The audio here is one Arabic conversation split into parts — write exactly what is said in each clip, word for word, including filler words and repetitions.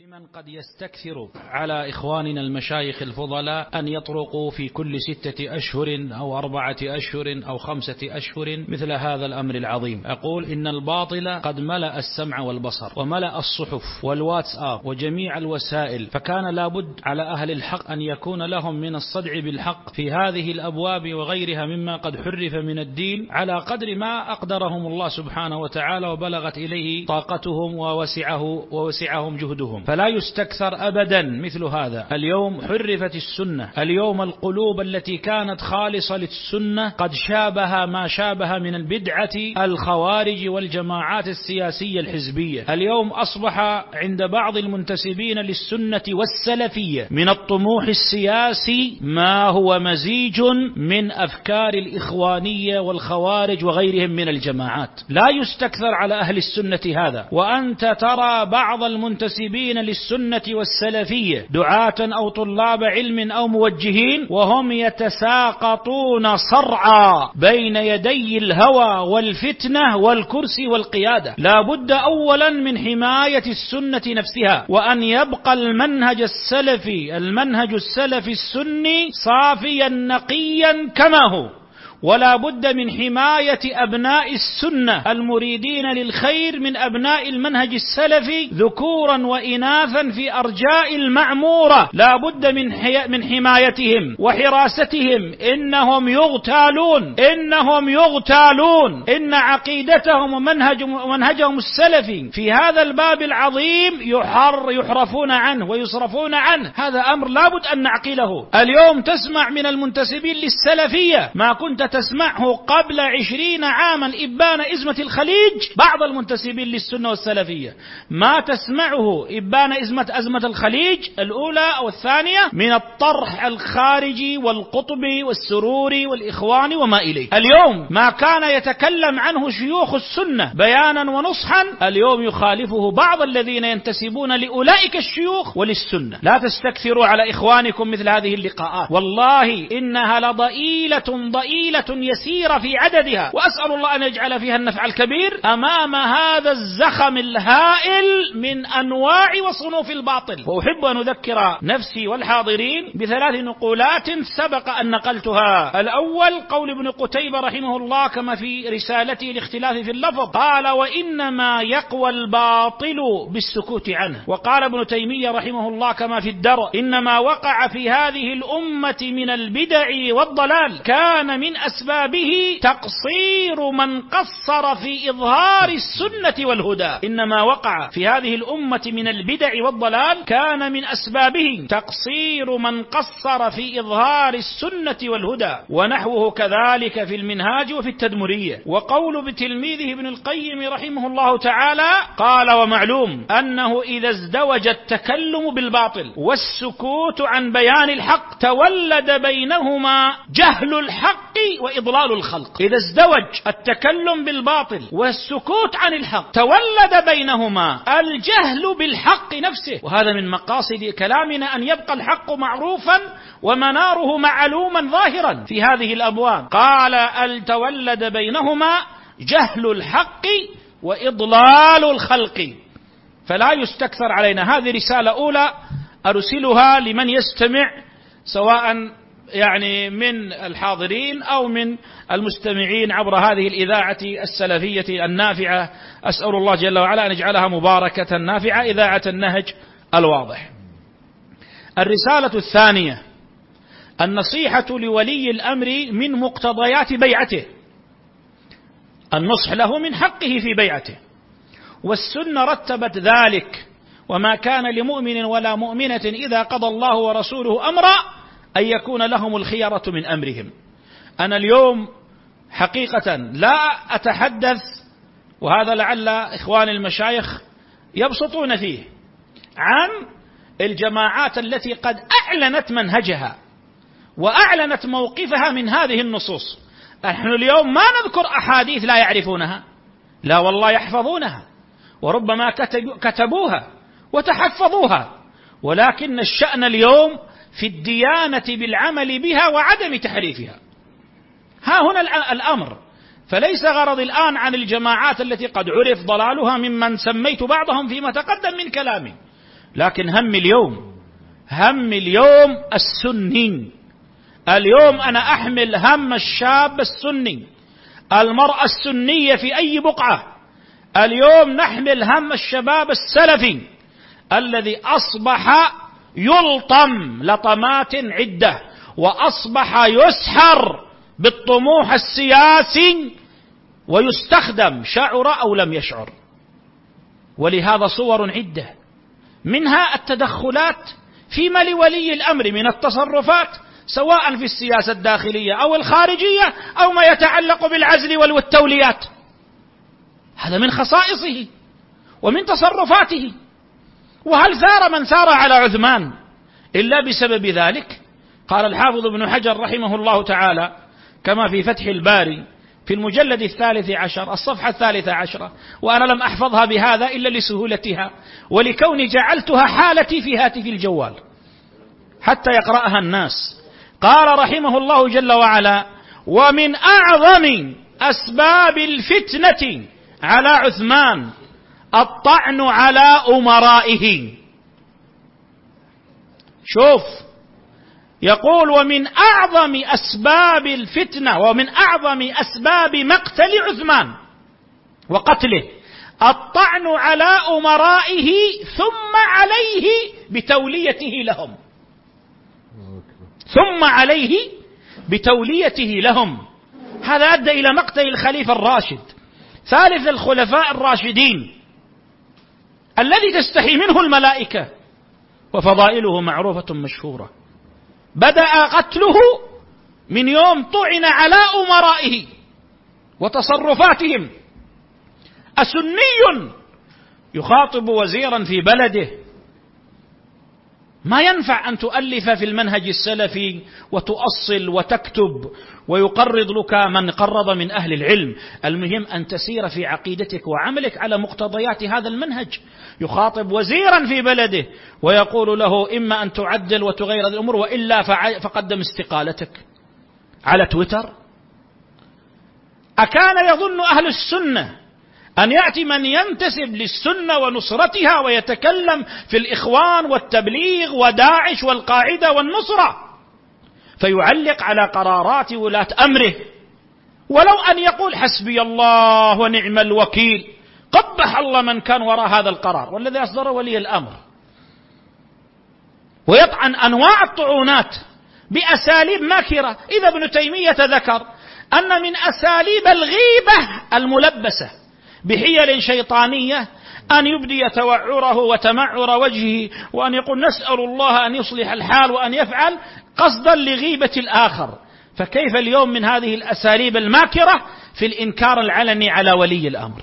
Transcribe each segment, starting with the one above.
لمن قد يستكثر على إخواننا المشايخ الفضلاء أن يطرقوا في كل ستة أشهر أو أربعة أشهر أو خمسة أشهر مثل هذا الأمر العظيم. أقول إن الباطل قد ملأ السمع والبصر وملأ الصحف والواتساب وجميع الوسائل، فكان لابد على أهل الحق أن يكون لهم من الصدع بالحق في هذه الأبواب وغيرها مما قد حرف من الدين على قدر ما أقدرهم الله سبحانه وتعالى وبلغت إليه طاقتهم ووسعه ووسعهم جهدهم، فلا يستكثر أبدا مثل هذا. اليوم حرفت السنة، اليوم القلوب التي كانت خالصة للسنة قد شابه ما شابه من البدعة الخوارج والجماعات السياسية الحزبية. اليوم أصبح عند بعض المنتسبين للسنة والسلفية من الطموح السياسي ما هو مزيج من أفكار الإخوانية والخوارج وغيرهم من الجماعات. لا يستكثر على أهل السنة هذا. وأنت ترى بعض المنتسبين للسنة والسلفية دعاة أو طلاب علم أو موجهين وهم يتساقطون صرعى بين يدي الهوى والفتنة والكرسي والقيادة. لا بد أولا من حماية السنة نفسها، وأن يبقى المنهج السلفي المنهج السلفي السني صافيا نقيا كما هو، ولا بد من حماية أبناء السنة المريدين للخير من أبناء المنهج السلفي ذكورا وإناثا في أرجاء المعمورة. لا بد من من حمايتهم وحراستهم. إنهم يغتالون إنهم يغتالون إن عقيدتهم ومنهج ومنهجهم السلفي في هذا الباب العظيم يحر يحرفون عنه ويصرفون عنه. هذا أمر لا بد أن نعقله. اليوم تسمع من المنتسبين للسلفية ما كنت تسمعه قبل عشرين عاما إبان إزمة الخليج. بعض المنتسبين للسنة والسلفية ما تسمعه إبان إزمة أزمة الخليج الأولى أو الثانية من الطرح الخارجي والقطبي والسروري والإخوان وما إليه. اليوم ما كان يتكلم عنه شيوخ السنة بيانا ونصحا اليوم يخالفه بعض الذين ينتسبون لأولئك الشيوخ وللسنة. لا تستكثروا على إخوانكم مثل هذه اللقاءات، والله إنها لضئيلة ضئيلة يسيرة في عددها، وأسأل الله أن يجعل فيها النفع الكبير أمام هذا الزخم الهائل من أنواع وصنوف الباطل. وأحب أن أذكر نفسي والحاضرين بثلاث نقولات سبق أن نقلتها. الأول قول ابن قتيبة رحمه الله كما في رسالته الاختلاف في اللفظ، قال وإنما يقوى الباطل بالسكوت عنه. وقال ابن تيمية رحمه الله كما في الدرء إنما وقع في هذه الأمة من البدع والضلال كان من أسبابه تقصير من قصر في إظهار السنة والهدى. إنما وقع في هذه الأمة من البدع والضلال كان من أسبابه تقصير من قصر في إظهار السنة والهدى. ونحوه كذلك في المنهاج وفي التدمرية. وقول بتلميذه ابن القيم رحمه الله تعالى قال ومعلوم أنه إذا ازدوج التكلم بالباطل والسكوت عن بيان الحق تولد بينهما جهل الحق وإضلال الخلق. إذا ازدوج التكلم بالباطل والسكوت عن الحق تولد بينهما الجهل بالحق نفسه. وهذا من مقاصد كلامنا أن يبقى الحق معروفا ومناره معلوما ظاهرا في هذه الأبواب. قال تولد بينهما جهل الحق وإضلال الخلق. فلا يستكثر علينا. هذه رسالة أولى أرسلها لمن يستمع سواء يعني من الحاضرين أو من المستمعين عبر هذه الإذاعة السلفية النافعة. أسأل الله جل وعلا أن يجعلها مباركة نافعة، إذاعة النهج الواضح. الرسالة الثانية النصيحة لولي الأمر من مقتضيات بيعته. النصح له من حقه في بيعته، والسنة رتبت ذلك. وما كان لمؤمن ولا مؤمنة إذا قضى الله ورسوله أمرا أن يكون لهم الخيرة من أمرهم. أنا اليوم حقيقة لا أتحدث، وهذا لعل إخوان المشايخ يبسطون فيه، عن الجماعات التي قد أعلنت منهجها وأعلنت موقفها من هذه النصوص. نحن اليوم ما نذكر أحاديث لا يعرفونها، لا والله يحفظونها وربما كتبوها وتحفظوها، ولكن الشأن اليوم في الديانة بالعمل بها وعدم تحريفها. ها هنا الأمر. فليس غرض الآن عن الجماعات التي قد عرف ضلالها ممن سميت بعضهم فيما تقدم من كلامي. لكن هم اليوم، هم اليوم السني. اليوم أنا أحمل هم الشاب السني، المرأة السنية في أي بقعة. اليوم نحمل هم الشباب السلفي الذي أصبح يلطم لطمات عدة، وأصبح يسحر بالطموح السياسي ويستخدم، شعر أو لم يشعر. ولهذا صور عدة، منها التدخلات فيما لولي الأمر من التصرفات، سواء في السياسة الداخلية أو الخارجية أو ما يتعلق بالعزل والتوليات. هذا من خصائصه ومن تصرفاته. وهل ثار من ثار على عثمان إلا بسبب ذلك؟ قال الحافظ ابن حجر رحمه الله تعالى كما في فتح الباري في المجلد الثالث عشر الصفحة الثالثة عشرة، وأنا لم أحفظها بهذا إلا لسهولتها ولكوني جعلتها حالتي في هاتف الجوال حتى يقرأها الناس. قال رحمه الله جل وعلا: ومن أعظم أسباب الفتنة على عثمان الطعن على أمرائه. شوف، يقول: ومن أعظم أسباب الفتنة ومن أعظم أسباب مقتل عثمان وقتله الطعن على أمرائه ثم عليه بتوليته لهم، ثم عليه بتوليته لهم. هذا أدى إلى مقتل الخليفة الراشد ثالث الخلفاء الراشدين الذي تستحي منه الملائكة، وفضائله معروفة مشهورة. بدأ قتله من يوم طعن على أمرائه وتصرفاتهم. أسني يخاطب وزيرا في بلده، ما ينفع أن تؤلف في المنهج السلفي وتؤصل وتكتب ويقرض لك من قرض من أهل العلم. المهم أن تسير في عقيدتك وعملك على مقتضيات هذا المنهج. يخاطب وزيرا في بلده ويقول له: إما أن تعدل وتغير الأمور وإلا فقدم استقالتك على تويتر. أكان يظن أهل السنة أن يأتي من ينتسب للسنة ونصرتها ويتكلم في الإخوان والتبليغ وداعش والقاعدة والنصرة فيعلق على قرارات ولاة أمره، ولو أن يقول: حسبي الله ونعم الوكيل، قبح الله من كان وراء هذا القرار والذي أصدر ولي الأمر، ويطعن أنواع الطعونات بأساليب ماكرة. إذا ابن تيمية ذكر أن من أساليب الغيبة الملبسة بحيل شيطانية أن يبدي توعره وتمعر وجهه وأن يقول: نسأل الله أن يصلح الحال وأن يفعل، قصدا لغيبة الآخر. فكيف اليوم من هذه الأساليب الماكرة في الإنكار العلني على ولي الأمر؟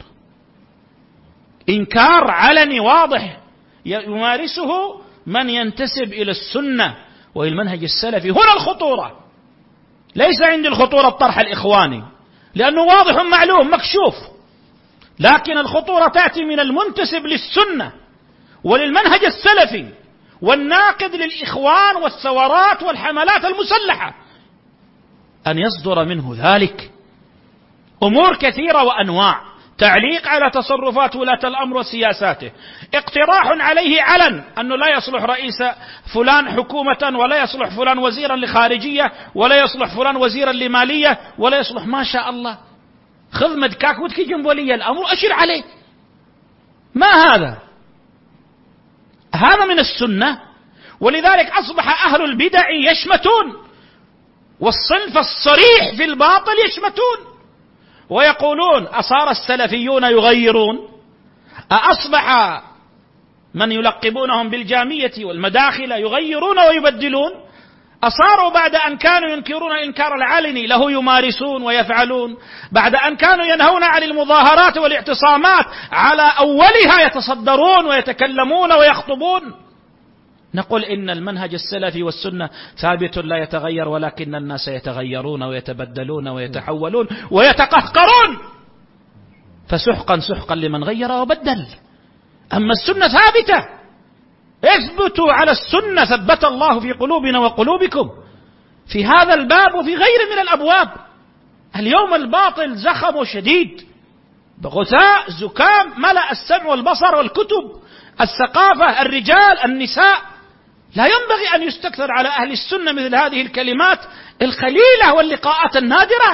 إنكار علني واضح يمارسه من ينتسب إلى السنة والمنهج السلفي. هنا الخطورة، ليس عند الخطورة الطرح الإخواني لأنه واضح معلوم مكشوف، لكن الخطورة تأتي من المنتسب للسنة وللمنهج السلفي والناقد للإخوان والثورات والحملات المسلحة، أن يصدر منه ذلك أمور كثيرة وأنواع: تعليق على تصرفات ولاة الأمر وسياساته، اقتراح عليه علن أنه لا يصلح رئيس فلان حكومة، ولا يصلح فلان وزيرا لخارجية، ولا يصلح فلان وزيرا لمالية، ولا يصلح ما شاء الله. خذ مدكاك وتكي جنب ولي الأمر أشير عليه. ما هذا؟ هذا من السنة. ولذلك أصبح أهل البدع يشمتون، والصنف الصريح في الباطل يشمتون ويقولون: أصار السلفيون يغيرون؟ أصبح من يلقبونهم بالجامية والمداخلة يغيرون ويبدلون؟ أصاروا بعد أن كانوا ينكرون الإنكار العلني له يمارسون ويفعلون، بعد أن كانوا ينهون عن المظاهرات والاعتصامات على أولها يتصدرون ويتكلمون ويخطبون. نقول إن المنهج السلفي والسنة ثابت لا يتغير، ولكن الناس يتغيرون ويتبدلون ويتحولون ويتقهقرون، فسحقا سحقا لمن غير وبدل. أما السنة ثابتة، اثبتوا على السنة ثبت الله في قلوبنا وقلوبكم في هذا الباب وفي غير من الأبواب. اليوم الباطل زخم شديد، بغثاء زكام ملأ السمع والبصر والكتب. الثقافة، الرجال، النساء. لا ينبغي أن يستكثر على أهل السنة مثل هذه الكلمات القليلة واللقاءات النادرة.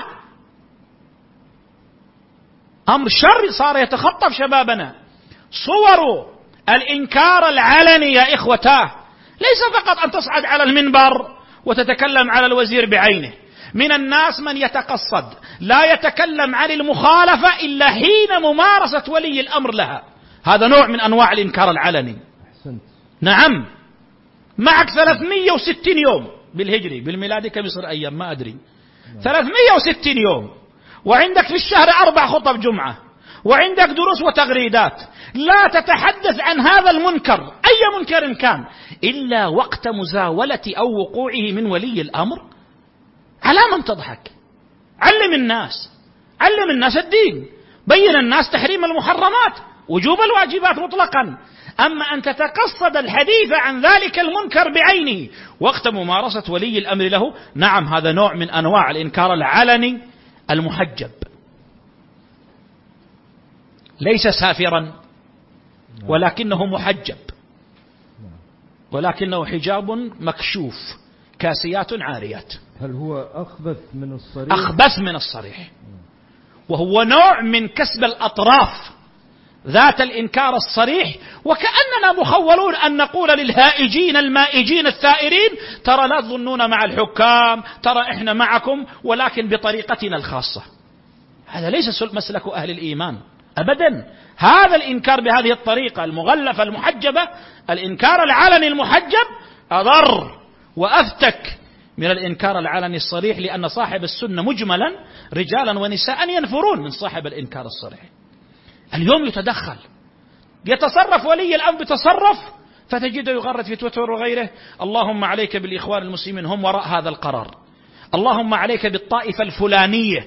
أمر شر صار يتخطف شبابنا. صور الإنكار العلني يا إخوتاه ليس فقط أن تصعد على المنبر وتتكلم على الوزير بعينه. من الناس من يتقصد لا يتكلم عن المخالفة إلا حين ممارسة ولي الأمر لها. هذا نوع من أنواع الإنكار العلني. نعم، معك ثلاثمئة وستين يوم بالهجري، بالميلادي كم يصير أيام ما أدري، ثلاثمئة وستين يوم، وعندك في الشهر أربع خطب جمعة، وعندك دروس وتغريدات، لا تتحدث عن هذا المنكر أي منكر كان إلا وقت مزاولة أو وقوعه من ولي الأمر. على من تضحك؟ علم الناس، علم الناس الدين، بين الناس تحريم المحرمات، وجوب الواجبات مطلقا. أما أن تتقصد الحديث عن ذلك المنكر بعينه وقت ممارسة ولي الأمر له، نعم هذا نوع من أنواع الإنكار العلني المحجب. ليس سافرا ولكنه محجب، ولكنه حجاب مكشوف، كاسيات عاريات. هل هو أخبث من الصريح؟ أخبث من الصريح، وهو نوع من كسب الأطراف ذات الإنكار الصريح. وكأننا مخولون أن نقول للهائجين المائجين الثائرين ترى لا تظنون مع الحكام، ترى إحنا معكم ولكن بطريقتنا الخاصة. هذا ليس مسلك أهل الإيمان أبدا. هذا الإنكار بهذه الطريقة المغلفة المحجبة، الإنكار العلني المحجب، أضر وأفتك من الإنكار العلني الصريح، لأن صاحب السنة مجملا رجالا ونساء ينفرون من صاحب الإنكار الصريح. اليوم يتدخل، يتصرف ولي الأمر بتصرف فتجده يغرد في تويتر وغيره: اللهم عليك بالإخوان المسلمين، هم وراء هذا القرار. اللهم عليك بالطائفة الفلانية،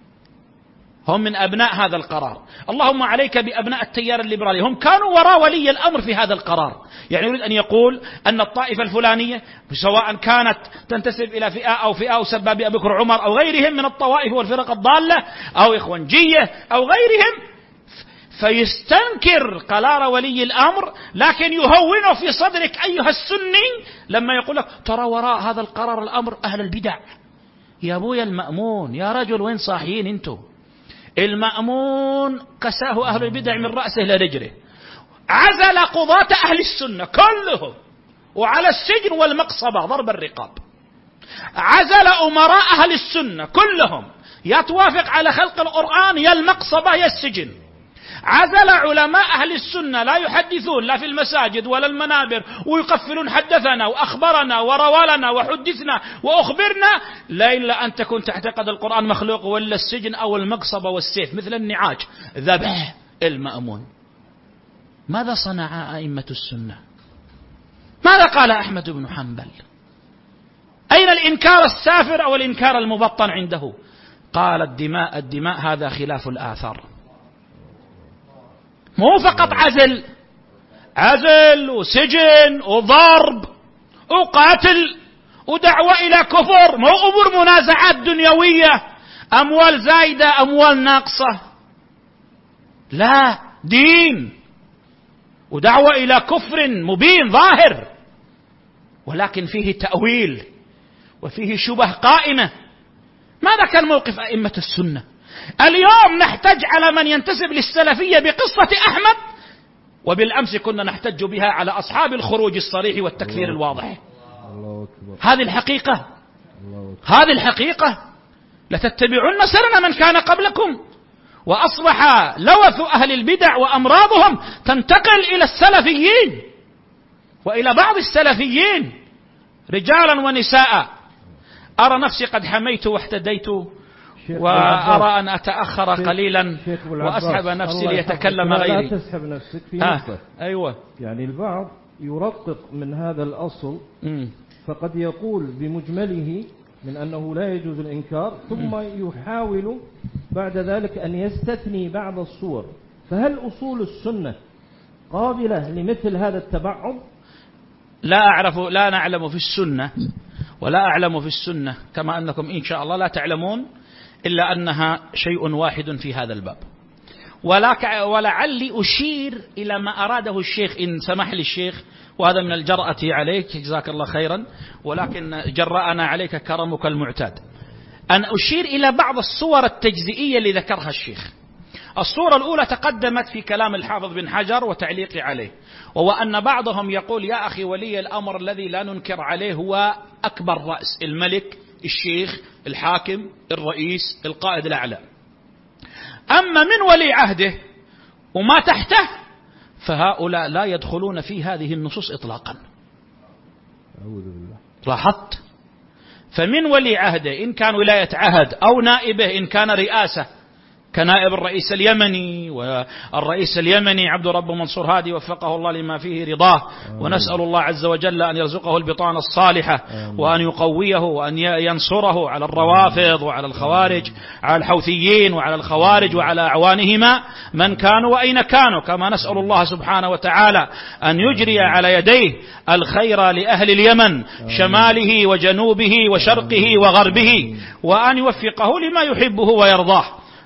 هم من أبناء هذا القرار. اللهم عليك بأبناء التيار الليبرالي، هم كانوا وراء ولي الأمر في هذا القرار. يعني يريد أن يقول أن الطائفة الفلانية سواء كانت تنتسب إلى فئة أو فئة أو سبابي أبي بكر عمر أو غيرهم من الطوائف والفرق الضالة أو إخوانجية أو غيرهم، فيستنكر قرار ولي الأمر لكن يهونه في صدرك أيها السني لما يقول لك ترى وراء هذا القرار الأمر أهل البدع. يا أبويا المأمون، يا رجل وين صاحيين انتو؟ المأمون قساه أهل البدع من رأسه لرجله، عزل قضاة أهل السنة كلهم وعلى السجن والمقصبة ضرب الرقاب، عزل أمراء أهل السنة كلهم، يا توافق على خلق القرآن يا المقصبة يا السجن، عزل علماء أهل السنة لا يحدثون لا في المساجد ولا المنابر ويقفلون حدثنا وأخبرنا وروالنا وحدثنا وأخبرنا، لا إلا أن تكون تعتقد القرآن مخلوق ولا السجن أو المقصبة والسيف مثل النعاج ذبح المأمون. ماذا صنع أئمة السنة؟ ماذا قال أحمد بن حنبل؟ أين الإنكار السافر أو الإنكار المبطن عنده؟ قال الدماء الدماء هذا خلاف الآثار. مو فقط عزل، عزل وسجن وضرب وقاتل ودعوة إلى كفر، مو أمور منازعات دنيوية، أموال زايدة أموال ناقصة، لا، دين ودعوة إلى كفر مبين ظاهر ولكن فيه تأويل وفيه شبه قائمة. ماذا كان موقف أئمة السنة؟ اليوم نحتج على من ينتسب للسلفية بقصة أحمد، وبالأمس كنا نحتج بها على أصحاب الخروج الصريح والتكفير الواضح. هذه الحقيقة، هذه الحقيقة. لتتبعن سنن من كان قبلكم. وأصبح لوث أهل البدع وأمراضهم تنتقل إلى السلفيين وإلى بعض السلفيين رجالا ونساء. أرى نفسي قد حميت واحتديت، وأرى أن أتأخر قليلا وأسحب نفسي ليتكلم غيري. لا تسحب نفسك في آه. نقطة. أيوة. يعني البعض يرقق من هذا الأصل م. فقد يقول بمجمله من أنه لا يجوز الإنكار، ثم م. يحاول بعد ذلك أن يستثني بعض الصور. فهل أصول السنة قابلة لمثل هذا التبعض؟ لا أعرف، لا نعلم في السنة ولا أعلم في السنة كما أنكم إن شاء الله لا تعلمون إلا أنها شيء واحد في هذا الباب، ولعلي أشير إلى ما أراده الشيخ إن سمح لي الشيخ، وهذا من الجرأة عليك جزاك الله خيرا، ولكن جرأنا عليك كرمك المعتاد، أن أشير إلى بعض الصور التجزئية اللي ذكرها الشيخ. الصورة الأولى تقدمت في كلام الحافظ بن حجر وتعليقي عليه، وهو أن بعضهم يقول يا أخي ولي الأمر الذي لا ننكر عليه هو أكبر رأس، الملك، الشيخ، الحاكم، الرئيس، القائد الأعلى. أما من ولي عهده وما تحته فهؤلاء لا يدخلون في هذه النصوص إطلاقا. أعوذ بالله. لاحظت؟ فمن ولي عهده إن كان ولاية عهد أو نائبه إن كان رئاسة كنائب الرئيس اليمني، والرئيس اليمني عبد رب منصور هادي وفقه الله لما فيه رضاه، ونسأل الله عز وجل أن يرزقه البطانة الصالحة وأن يقويه وأن ينصره على الروافض وعلى الخوارج، على الحوثيين وعلى الخوارج وعلى أعوانهما من كانوا وأين كانوا، كما نسأل الله سبحانه وتعالى أن يجري على يديه الخير لأهل اليمن شماله وجنوبه وشرقه وغربه، وأن يوفقه لما يحبه ويرضاه،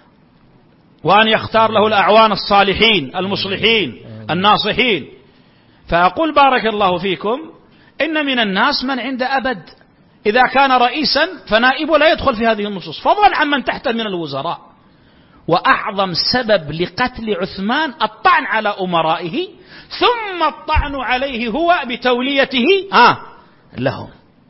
وأن يختار له الأعوان الصالحين المصلحين الناصحين. فأقول بارك الله فيكم إن من الناس من عند أبد إذا كان رئيسا فنائبه لا يدخل في هذه النصوص، فضلا عن من تحت من الوزراء. وأعظم سبب لقتل عثمان الطعن على أمرائه، ثم الطعن عليه هو بتوليته آه لهم.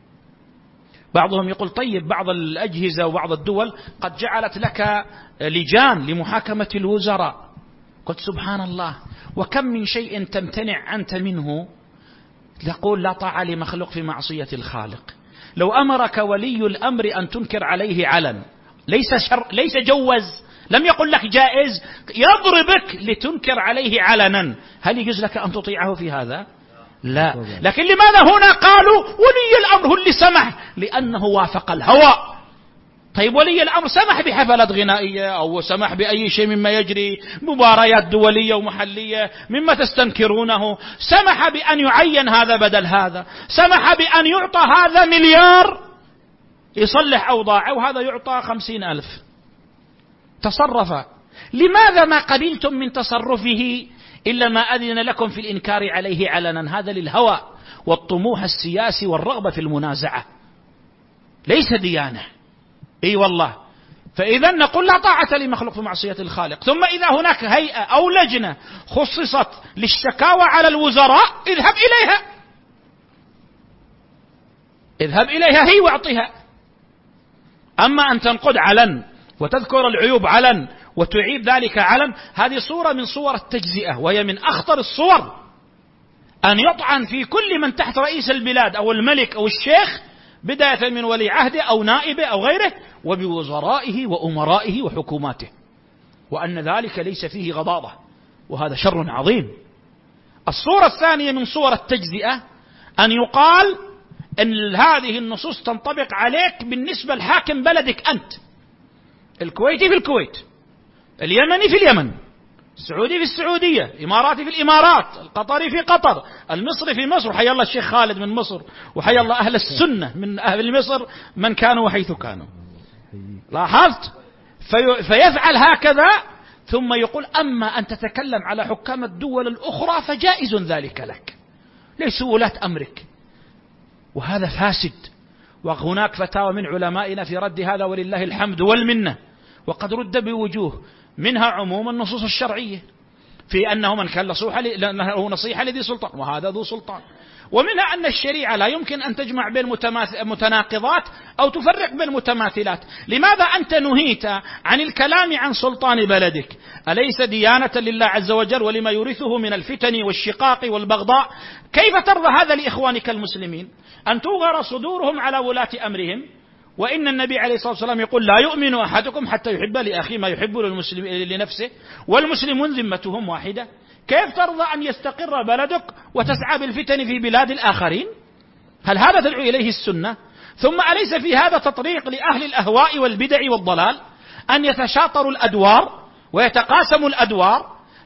بعضهم يقول طيب بعض الأجهزة وبعض الدول قد جعلت لك لجان لمحاكمة الوزراء. قلت سبحان الله، وكم من شيء تمتنع أنت منه تقول لا طاعة لمخلوق في معصية الخالق. لو أمرك ولي الأمر أن تنكر عليه علن، ليس شر ليس جوز، لم يقل لك جائز، يضربك لتنكر عليه علنا، هل يجوز لك أن تطيعه في هذا؟ لا. لكن لماذا هنا قالوا ولي الأمر هو اللي سمح؟ لأنه وافق الهوى. طيب ولي الأمر سمح بحفلات غنائية أو سمح بأي شيء مما يجري، مباريات دولية ومحلية مما تستنكرونه، سمح بأن يعين هذا بدل هذا، سمح بأن يعطى هذا مليار يصلح أوضاعه وهذا يعطى خمسين ألف، تصرف. لماذا ما قبلتم من تصرفه إلا ما أذن لكم في الإنكار عليه علنا؟ هذا للهوى والطموح السياسي والرغبة في المنازعة، ليس ديانة. اي والله. فإذا نقول لا طاعة لمخلوق في معصية الخالق. ثم إذا هناك هيئة أو لجنة خصصت للشكاوى على الوزراء اذهب إليها، اذهب إليها هي واعطها. أما أن تنقد علن وتذكر العيوب علن وتعيب ذلك علن، هذه صورة من صور التجزئة، وهي من أخطر الصور أن يطعن في كل من تحت رئيس البلاد أو الملك أو الشيخ، بداية من ولي عهده أو نائبه أو غيره، وبوزرائه وأمرائه وحكوماته، وأن ذلك ليس فيه غضاضة، وهذا شر عظيم. الصورة الثانية من صور التجزئة أن يقال أن هذه النصوص تنطبق عليك بالنسبة لحاكم بلدك أنت، الكويتي في الكويت، اليمني في اليمن، السعودي في السعودية، الإماراتي في الإمارات، القطري في قطر، المصري في مصر، وحي الله الشيخ خالد من مصر، وحي الله أهل السنة من أهل مصر من كانوا وحيث كانوا. لاحظت؟ في فيفعل هكذا، ثم يقول أما أن تتكلم على حكام الدول الأخرى فجائز ذلك لك، ليسوا ولاة أمرك، وهذا فاسد. وهناك فتاوى من علمائنا في رد هذا ولله الحمد والمنة، وقد رد بوجوه، منها عموم النصوص الشرعية في أنه من كان له نصيحة لذي سلطان وهذا ذو سلطان، ومنها أن الشريعة لا يمكن أن تجمع بين متناقضات أو تفرق بين متماثلات. لماذا أنت نهيت عن الكلام عن سلطان بلدك؟ أليس ديانة لله عز وجل ولما يورثه من الفتن والشقاق والبغضاء؟ كيف ترضى هذا لإخوانك المسلمين أن توغر صدورهم على ولاة أمرهم؟ وإن النبي عليه الصلاة والسلام يقول لا يؤمن أحدكم حتى يحب لأخيه ما يحب لنفسه والمسلمون ذمتهم واحدة. كيف ترضى أن يستقر بلدك وتسعى بالفتن في بلاد الآخرين؟ هل هذا تدعو إليه السنة؟ ثم أليس في هذا تطريق لأهل الأهواء والبدع والضلال أن يتشاطروا الأدوار ويتقاسموا الأدوار؟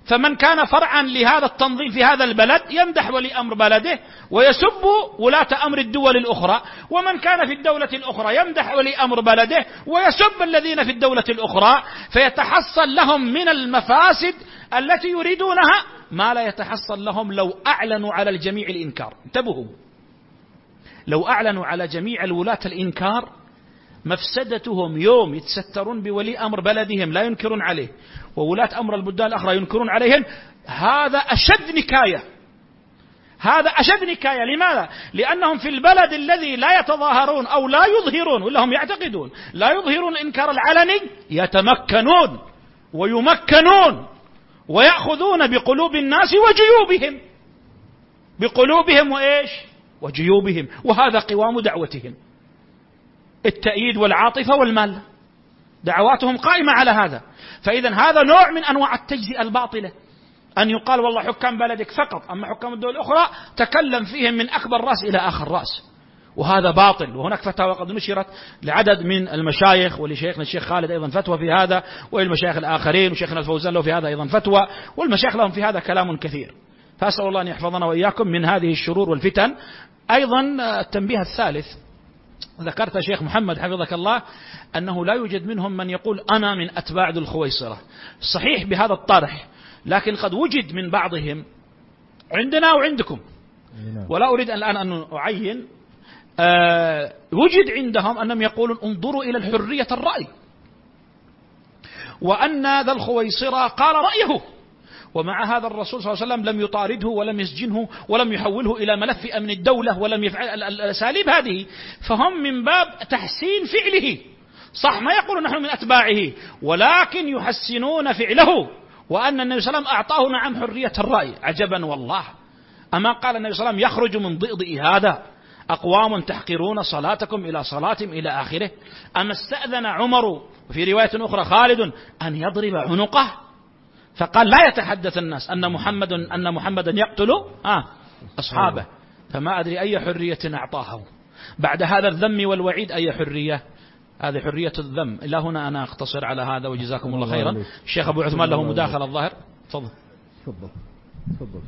فمن كان فرعا لهذا التنظيم في هذا البلد يمدح ولي أمر بلده ويسب ولاة أمر الدول الأخرى، ومن كان في الدولة الأخرى يمدح ولي أمر بلده ويسب الذين في الدولة الأخرى، فيتحصل لهم من المفاسد التي يريدونها ما لا يتحصل لهم لو أعلنوا على الجميع الإنكار. انتبهوا، لو أعلنوا على جميع الولاة الإنكار مفسدتهم يوم يتسترون بولي أمر بلدهم لا ينكرون عليه، وولاة أمر البلدان الأخرى ينكرون عليهم، هذا أشد نكاية، هذا أشد نكاية. لماذا؟ لأنهم في البلد الذي لا يتظاهرون أو لا يظهرون، ولا هم يعتقدون لا يظهرون الإنكار العلني، يتمكنون ويمكنون ويأخذون بقلوب الناس وجيوبهم، بقلوبهم وإيش؟ وجيوبهم، وهذا قوام دعوتهم، التأييد والعاطفة والمال، دعواتهم قائمة على هذا. فإذا هذا نوع من أنواع التجزئة الباطلة، أن يقال والله حكام بلدك فقط، أما حكام الدول الأخرى تكلم فيهم من أكبر رأس إلى آخر رأس، وهذا باطل. وهناك فتاوى قد نشرت لعدد من المشايخ، ولشيخنا الشيخ خالد أيضا فتوى في هذا، والمشايخ الآخرين، وشيخنا الفوزان له في هذا أيضا فتوى، والمشايخ لهم في هذا كلام كثير. فأسأل الله أن يحفظنا وإياكم من هذه الشرور والفتن. أيضا التنبيه الثالث، ذكرت شيخ محمد حفظك الله أنه لا يوجد منهم من يقول أنا من أتباع ذو الخويصرة، صحيح بهذا الطرح، لكن قد وجد من بعضهم عندنا وعندكم، ولا أريد الآن أن أعين، أه وجد عندهم أنهم يقولون انظروا إلى الحرية الرأي، وأن ذا الخويصرة قال رأيه، ومع هذا الرسول صلى الله عليه وسلم لم يطارده ولم يسجنه ولم يحوله إلى ملف أمن الدولة ولم يفعل الأساليب هذه، فهم من باب تحسين فعله، صح ما يقولون نحن من أتباعه، ولكن يحسنون فعله، وأن النبي صلى الله عليه وسلم أعطاه نعم حرية الرأي. عجبا والله، أما قال النبي صلى الله عليه وسلم يخرج من ضئضئ هذا أقوام تحقرون صلاتكم إلى صلاتهم إلى آخره. أما استأذن عمر وفي رواية أخرى خالد أن يضرب عنقه، فقال لا يتحدث الناس أن محمد أن محمدا يقتل آه أصحابه، فما أدري أي حرية أعطاها بعد هذا الذم والوعيد، أي حرية؟ هذه حرية الذم. إلى هنا أنا أختصر على هذا، وجزاكم الله خيرا. الشيخ أبو عثمان له مداخلة الظاهر، تفضل. تفضل تفضل.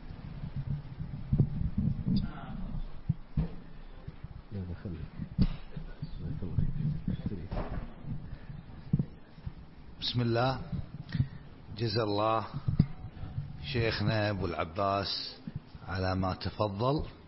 بسم الله، جزا الله شيخنا أبو العباس على ما تفضل.